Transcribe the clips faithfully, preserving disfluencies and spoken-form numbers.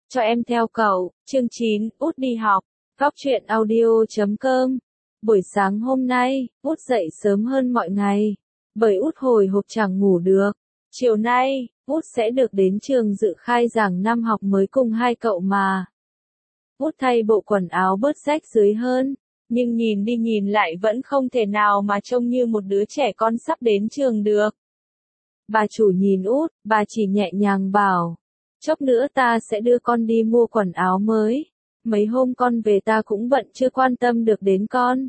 Cho em theo cậu, chương chín, Út đi học, góc truyện audio chấm com. Buổi sáng hôm nay, Út dậy sớm hơn mọi ngày, bởi Út hồi hộp chẳng ngủ được. Chiều nay, Út sẽ được đến trường dự khai giảng năm học mới cùng hai cậu mà. Út thay bộ quần áo bớt rách rưới hơn, nhưng nhìn đi nhìn lại vẫn không thể nào mà trông như một đứa trẻ con sắp đến trường được. Bà chủ nhìn Út, bà chỉ nhẹ nhàng bảo, chốc nữa ta sẽ đưa con đi mua quần áo mới. Mấy hôm con về ta cũng bận chưa quan tâm được đến con.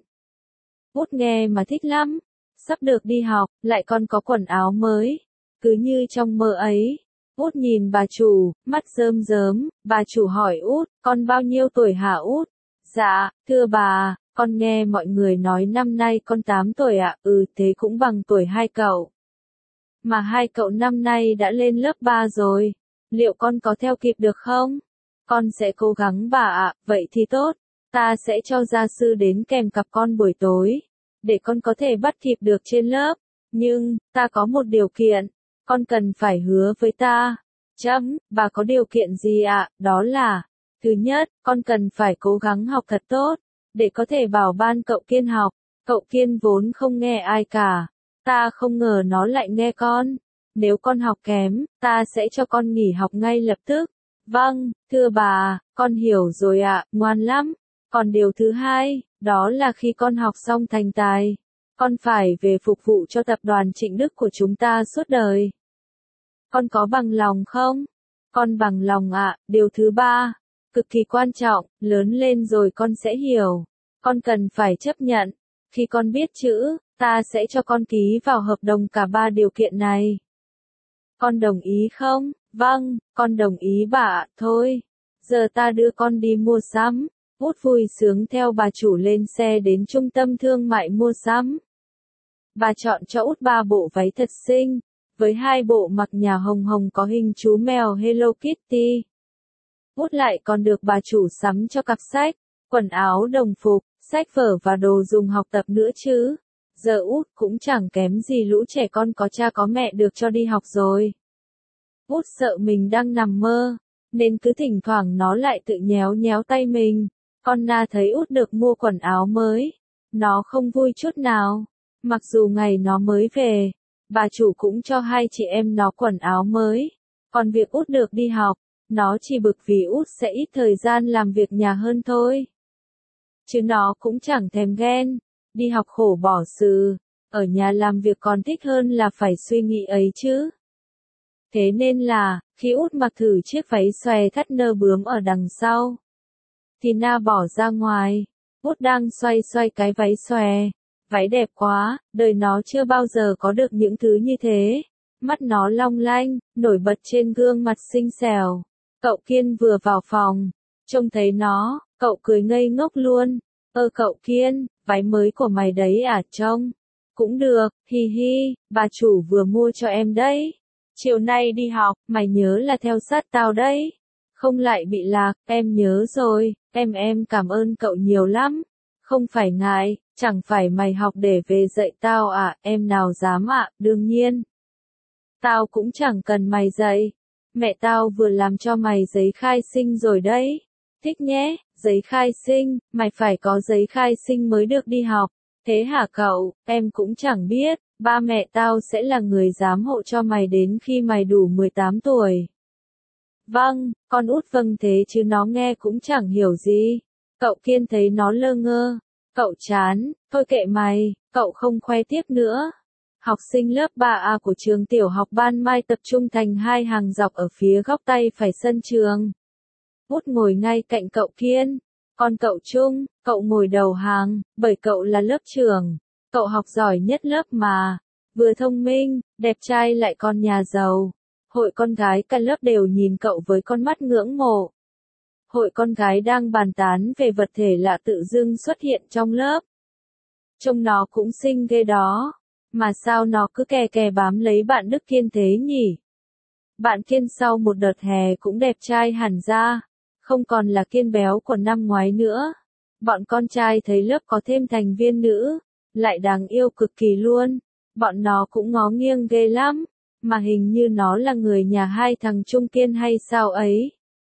Út nghe mà thích lắm. Sắp được đi học, lại còn có quần áo mới. Cứ như trong mơ ấy. Út nhìn bà chủ, mắt rơm rớm. Bà chủ hỏi Út, con bao nhiêu tuổi hả Út? Dạ, thưa bà, con nghe mọi người nói năm nay con tám tuổi ạ. Ừ, thế cũng bằng tuổi hai cậu. Mà hai cậu năm nay đã lên lớp ba rồi. Liệu con có theo kịp được không? Con sẽ cố gắng bà ạ, vậy thì tốt. Ta sẽ cho gia sư đến kèm cặp con buổi tối, để con có thể bắt kịp được trên lớp. Nhưng, ta có một điều kiện, con cần phải hứa với ta. Chấm, bà có điều kiện gì ạ? Đó là, thứ nhất, con cần phải cố gắng học thật tốt, để có thể bảo ban cậu Kiên học. Cậu Kiên vốn không nghe ai cả. Ta không ngờ nó lại nghe con. Nếu con học kém, ta sẽ cho con nghỉ học ngay lập tức. Vâng, thưa bà, con hiểu rồi ạ, ngoan lắm. Còn điều thứ hai, đó là khi con học xong thành tài, con phải về phục vụ cho tập đoàn Trịnh Đức của chúng ta suốt đời. Con có bằng lòng không? Con bằng lòng ạ. Điều thứ ba, cực kỳ quan trọng, lớn lên rồi con sẽ hiểu. Con cần phải chấp nhận. Khi con biết chữ, ta sẽ cho con ký vào hợp đồng cả ba điều kiện này. Con đồng ý không? Vâng, con đồng ý bà ạ. Thôi, giờ ta đưa con đi mua sắm. Út vui sướng theo bà chủ lên xe đến trung tâm thương mại mua sắm. Bà chọn cho Út ba bộ váy thật xinh, với hai bộ mặc nhà hồng hồng có hình chú mèo Hello Kitty. Út lại còn được bà chủ sắm cho cặp sách, quần áo đồng phục, sách vở và đồ dùng học tập nữa chứ. Giờ Út cũng chẳng kém gì lũ trẻ con có cha có mẹ được cho đi học rồi. Út sợ mình đang nằm mơ, nên cứ thỉnh thoảng nó lại tự nhéo nhéo tay mình. Con Na thấy Út được mua quần áo mới, nó không vui chút nào. Mặc dù ngày nó mới về, bà chủ cũng cho hai chị em nó quần áo mới. Còn việc Út được đi học, nó chỉ bực vì Út sẽ ít thời gian làm việc nhà hơn thôi. Chứ nó cũng chẳng thèm ghen. Đi học khổ bỏ xừ, ở nhà làm việc còn thích hơn là phải suy nghĩ ấy chứ. Thế nên là, khi Út mặc thử chiếc váy xòe thắt nơ bướm ở đằng sau, thì Na bỏ ra ngoài. Út đang xoay xoay cái váy xòe. Váy đẹp quá, đời nó chưa bao giờ có được những thứ như thế. Mắt nó long lanh, nổi bật trên gương mặt xinh xẻo. Cậu Kiên vừa vào phòng, trông thấy nó, cậu cười ngây ngốc luôn. Ơ cậu Kiên, váy mới của mày đấy à? Trông cũng được, hi hi, bà chủ vừa mua cho em đấy. Chiều nay đi học, mày nhớ là theo sát tao đấy. Không lại bị lạc, em nhớ rồi, em em cảm ơn cậu nhiều lắm. Không phải ngại, chẳng phải mày học để về dạy tao à, em nào dám ạ, đương nhiên. Tao cũng chẳng cần mày dạy. Mẹ tao vừa làm cho mày giấy khai sinh rồi đấy. Thích nhé, giấy khai sinh, mày phải có giấy khai sinh mới được đi học. Thế hả cậu, em cũng chẳng biết, ba mẹ tao sẽ là người giám hộ cho mày đến khi mày đủ mười tám tuổi. Vâng, con Út vâng thế chứ nó nghe cũng chẳng hiểu gì. Cậu Kiên thấy nó lơ ngơ. Cậu chán, thôi kệ mày, cậu không khoe tiếp nữa. Học sinh lớp ba A của trường tiểu học Ban Mai tập trung thành hai hàng dọc ở phía góc tay phải sân trường. Út ngồi ngay cạnh cậu Kiên. Còn cậu Trung, cậu ngồi đầu hàng, bởi cậu là lớp trưởng. Cậu học giỏi nhất lớp mà. Vừa thông minh, đẹp trai lại còn nhà giàu. Hội con gái cả lớp đều nhìn cậu với con mắt ngưỡng mộ. Hội con gái đang bàn tán về vật thể lạ tự dưng xuất hiện trong lớp. Trông nó cũng xinh ghê đó. Mà sao nó cứ kè kè bám lấy bạn Đức Kiên thế nhỉ? Bạn Kiên sau một đợt hè cũng đẹp trai hẳn ra. Không còn là Kiên béo của năm ngoái nữa. Bọn con trai thấy lớp có thêm thành viên nữ, lại đáng yêu cực kỳ luôn. Bọn nó cũng ngó nghiêng ghê lắm. Mà hình như nó là người nhà hai thằng Trung Kiên hay sao ấy.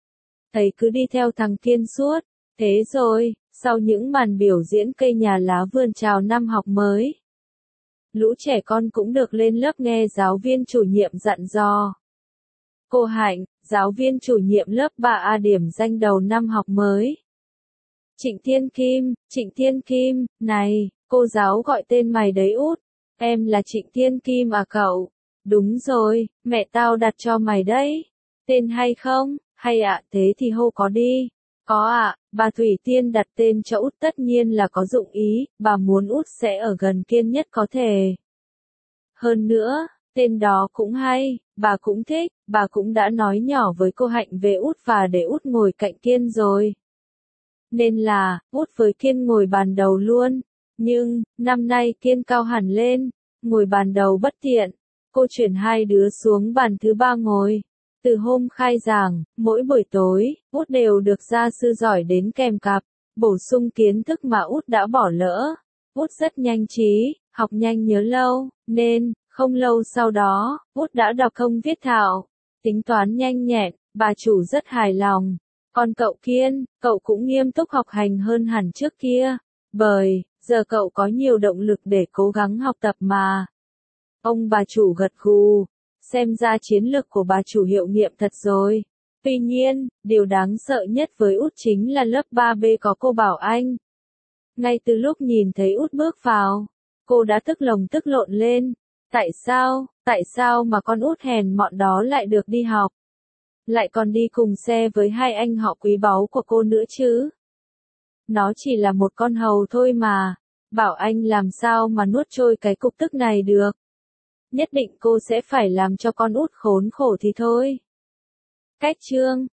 Thấy cứ đi theo thằng Kiên suốt. Thế rồi, sau những màn biểu diễn cây nhà lá vườn chào năm học mới, lũ trẻ con cũng được lên lớp nghe giáo viên chủ nhiệm dặn dò. Cô Hạnh, giáo viên chủ nhiệm lớp ba A điểm danh đầu năm học mới. Trịnh Thiên Kim, Trịnh Thiên Kim, này, cô giáo gọi tên mày đấy út. Em là Trịnh Thiên Kim à cậu? Đúng rồi, mẹ tao đặt cho mày đấy. Tên hay không? Hay ạ, à, thế thì hô có đi. Có ạ, à, bà Thủy Tiên đặt tên cho út tất nhiên là có dụng ý, bà muốn út sẽ ở gần Kiên nhất có thể. Hơn nữa, tên đó cũng hay, bà cũng thích, bà cũng đã nói nhỏ với cô Hạnh về út và để út ngồi cạnh Kiên rồi. Nên là, út với Kiên ngồi bàn đầu luôn. Nhưng, năm nay Kiên cao hẳn lên, ngồi bàn đầu bất tiện. Cô chuyển hai đứa xuống bàn thứ ba ngồi. Từ hôm khai giảng, mỗi buổi tối, út đều được gia sư giỏi đến kèm cặp, bổ sung kiến thức mà út đã bỏ lỡ. Út rất nhanh trí, học nhanh nhớ lâu, nên, không lâu sau đó, út đã đọc công viết thạo, tính toán nhanh nhẹn, bà chủ rất hài lòng. Còn cậu Kiên, cậu cũng nghiêm túc học hành hơn hẳn trước kia, bởi, giờ cậu có nhiều động lực để cố gắng học tập mà. Ông bà chủ gật gù, xem ra chiến lược của bà chủ hiệu nghiệm thật rồi. Tuy nhiên, điều đáng sợ nhất với út chính là lớp ba B có cô Bảo Anh. Ngay từ lúc nhìn thấy út bước vào, cô đã tức lồng tức lộn lên. Tại sao, tại sao mà con út hèn mọn đó lại được đi học? Lại còn đi cùng xe với hai anh họ quý báu của cô nữa chứ? Nó chỉ là một con hầu thôi mà. Bảo Anh làm sao mà nuốt trôi cái cục tức này được? Nhất định cô sẽ phải làm cho con út khốn khổ thì thôi. Cách chương